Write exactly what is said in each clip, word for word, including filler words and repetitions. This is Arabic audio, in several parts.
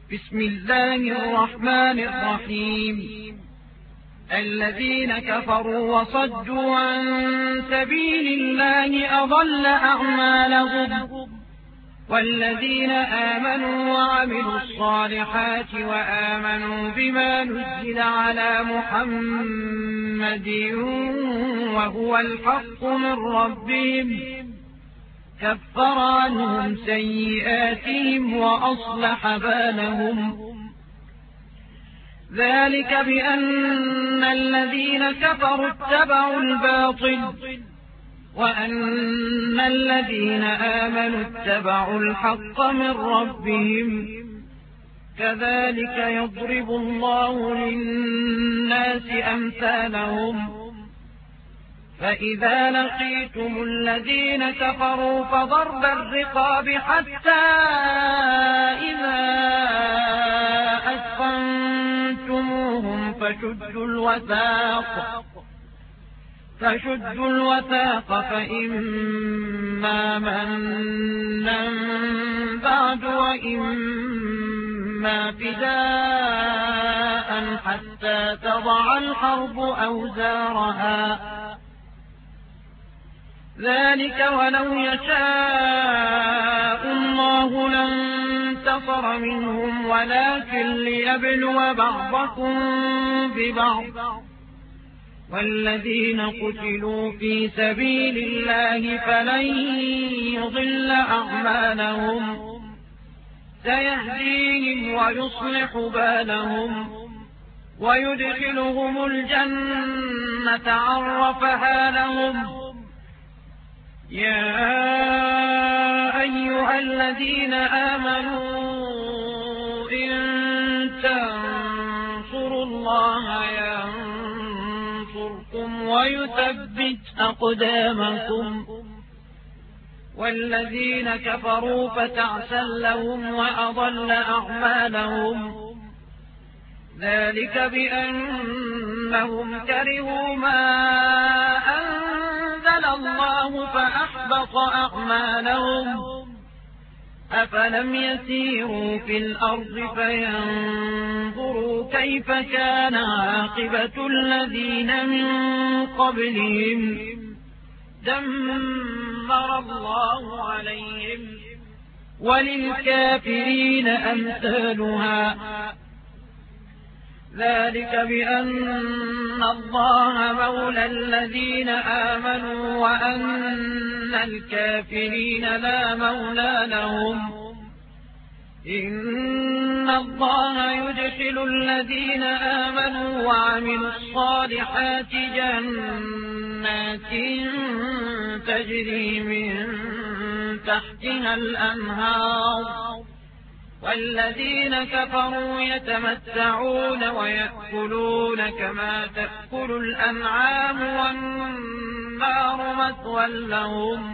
بسم الله الرحمن الرحيم الذين كفروا وصدوا عن سبيل الله أضل أعمالهم والذين آمنوا وعملوا الصالحات وآمنوا بما نزل على محمد وهو الحق من ربهم كفر عنهم سيئاتهم وأصلح بالهم ذلك بأن الذين كفروا اتبعوا الباطل وأن الذين آمنوا اتبعوا الحق من ربهم كذلك يضرب الله للناس أمثالهم فإذا لقيتم الذين كفروا فضرب الرقاب حتى إذا أثخنتموهم فشدوا الوثاق فشدوا الوثاق فإما منا بعد وإما فداء حتى تضع الحرب أوزارها ذلك ولو يشاء الله لانتصر منهم ولكن ليبلو بعضكم ببعض والذين قتلوا في سبيل الله فلن يضل أعمالهم سيهديهم ويصلح بالهم ويدخلهم الجنة عرفها لهم يا أيها الذين آمنوا إن تنصروا الله ينصركم ويثبت أقدامكم والذين كفروا فتعسا لهم وأضل أعمالهم ذلك بأنهم كرهوا ما أنزل الله فأحبط أعمالهم أفلم يسيروا في الأرض فينظروا كيف كان عاقبة الذين من قبلهم دمر الله عليهم وللكافرين أمثالها ذلك بأن الله مولى الذين آمنوا وأن الكافرين لا مولى لهم إن الله يدخل الذين آمنوا وعملوا الصالحات جنات تجري من تحتها الأنهار والذين كفروا يتمتعون ويأكلون كما تأكل الأنعام والنار مثوى لهم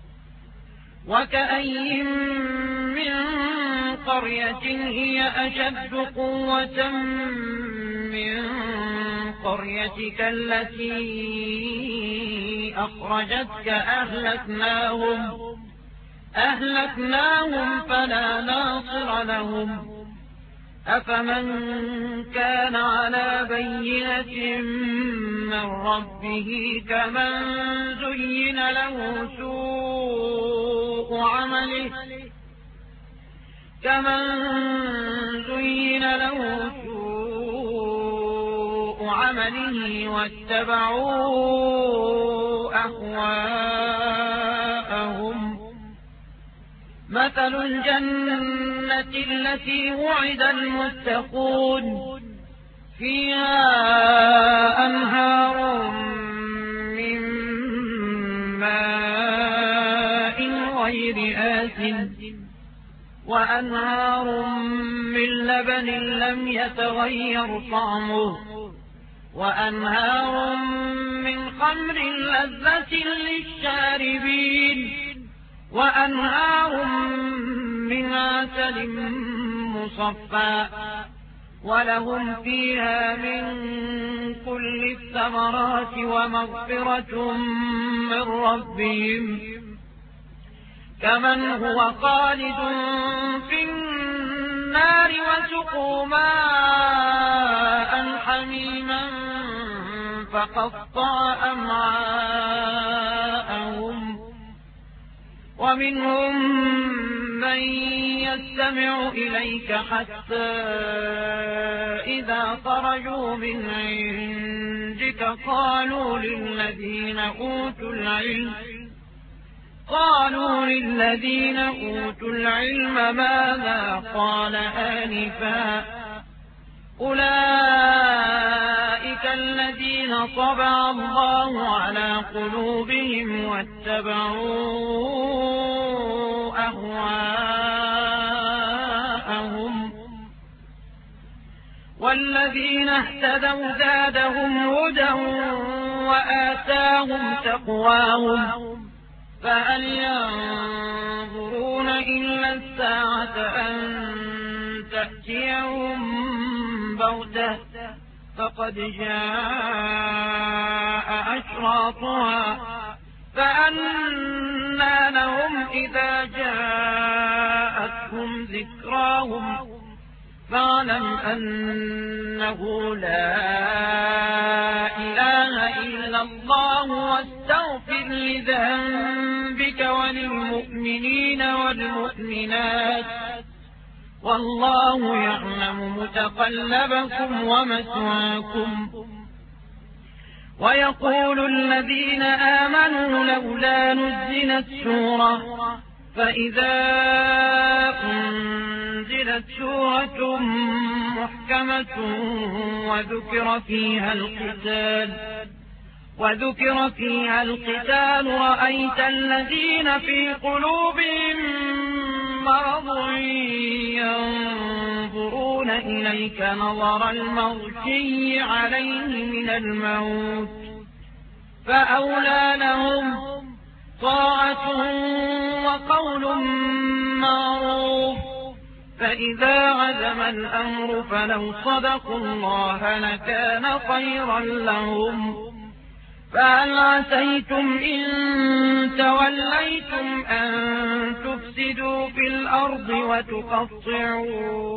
وكأين من قرية هي أشد قوة من قريتك التي أخرجتك أهلكناهم أهلكناهم فلا ناصر لهم أفمن كان على بينة من ربه كمن زين له سوء عمله كمن زين له سوء عمله واتبعوا أهواءهم مثل الجنة التي وعد المتقون فيها أنهار من ماء غير آسن وأنهار من لبن لم يتغير طعمه وأنهار من خمر لذة للشاربين وأنهار من عسل مصفى ولهم فيها من كل الثمرات ومغفرة من ربهم كمن هو خالد في النار فسقوا ماء حميما فقطع أمعاءهم ومنهم من يستمع إليك حتى إذا خرجوا من عندك قالوا للذين أوتوا العلم قالوا للذين أوتوا العلم ماذا قال آنفا أولئك الذين طبع الله على قلوبهم واتبعوا أهواءهم والذين اهتدوا زادهم هدى وآتاهم تقواهم فهل ينظرون إلا الساعة أن تأتيهم بغتة فقد جاء أشراطها فأنى لهم إذا جاءتهم ذكراهم فاعلم أنه لا إله إلا الله واستغفر لذنبك وللمؤمنين والمؤمنات والله يعلم متقلبكم ومثواكم ويقول الذين آمنوا لولا نزلت سورة فإذا أنزلت سورة محكمة وذكر فيها القتال وذكر فيها القتال رأيت الذين في قلوبهم مرض ينظرون إليك نظر المغشي عليه من الموت فأولى لهم طاعة وقول معروف فإذا عزم الأمر فلو صدقوا الله لكان خيرا لهم فهل عسيتم إن توليتم أن تفسدوا في الأرض وتقطعوا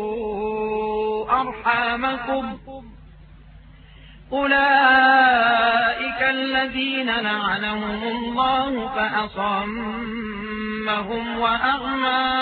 أرحامكم أولئك الذين لعنهم الله فأصمهم وأعمى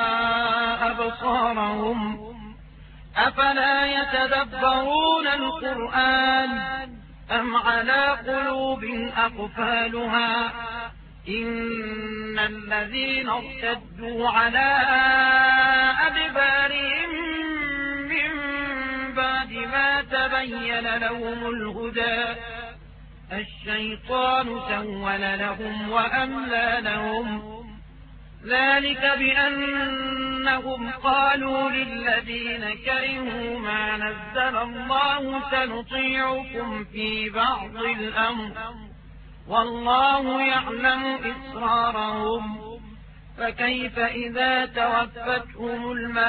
أبصارهم أفلا يتدبرون القرآن أم على قلوب أقفالها إن الذين ارتدوا على أدبارهم من بعد ما تبين لهم الهدى الشيطان سول لهم وأملى لهم ذلك بأنهم قالوا للذين كرهوا ما نزل الله سنطيعكم في بعض الأمر والله يعلم إسرارهم فكيف إذا توفتهم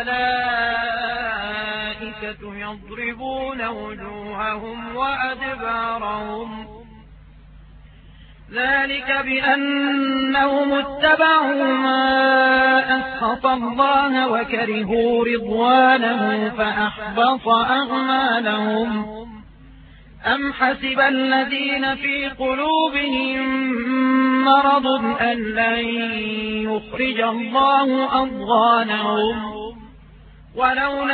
الملائكة يضربون وجوههم وأدبارهم ذلك بأنهم اتبعوا ما أسخط الله وكرهوا رضوانه فأحبط أعمالهم أم حسب الذين في قلوبهم مرض أن لن يخرج الله أضغانهم ولو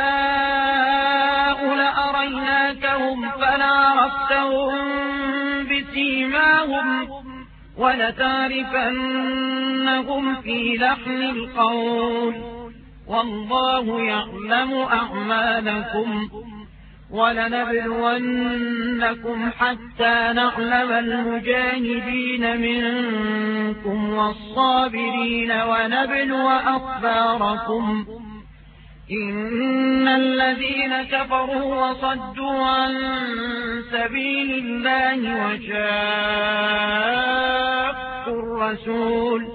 نشاء لأريناكهم فلعرفتهم بسيماهم ولتعرفنهم في لحن القول والله يعلم أعمالكم ولنبلونكم حتى نعلم المجاهدين منكم والصابرين ونبلو أخباركم إن الذين كفروا وصدوا عن سبيل الله وشاقوا الرسول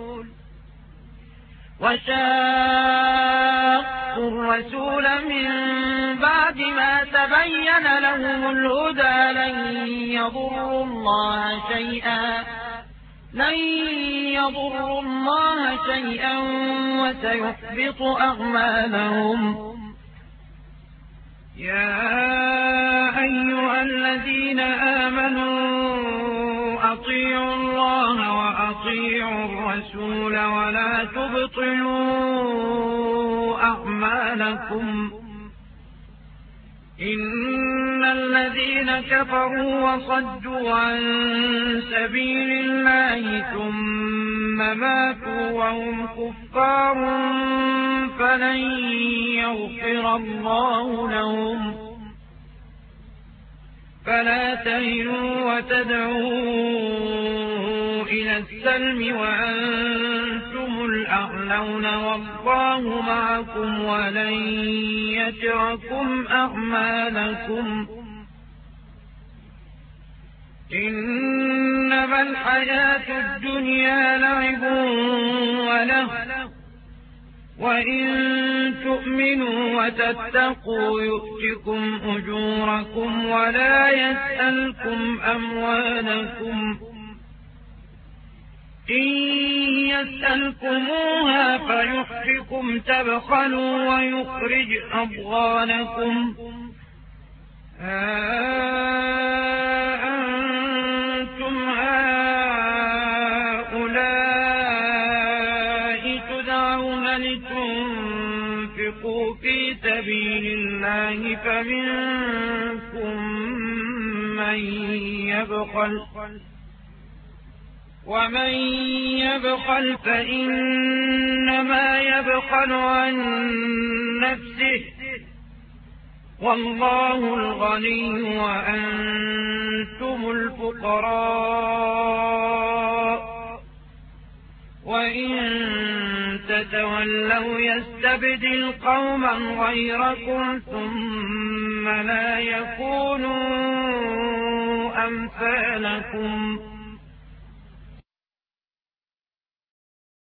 وشاقوا الرسول من بعد ما تبين لهم الهدى لن يضروا الله شيئا لن يضروا الله شيئا وسيحبط أعمالهم يا أيها الذين آمنوا أطيعوا الله وأطيعوا الرسول ولا تبطلوا أعمالكم إن الذين كفروا وصدوا عن سبيل الله ثم ماتوا وهم كفار فلن يغفر الله لهم فلا تهنوا وتدعوا إلى السلم وأنتم الأعلون والله معكم ولن يتركم أعمالكم إنما الحياة الدنيا لعب وله وإن تؤمنوا وتتقوا يؤتكم أجوركم ولا يسألكم أموالكم إن يسألكموها فيحفكم تبخلوا ويخرج أضغانكم أنتم هؤلاء تدعون لتنفقوا في سبيل الله فمنكم من يبخل ومن يبخل فإنما يبخل عن نفسه والله الغني وأنتم الفقراء وإن تتولوا يستبدل قوما غيركم ثم لا يكونوا أمثالكم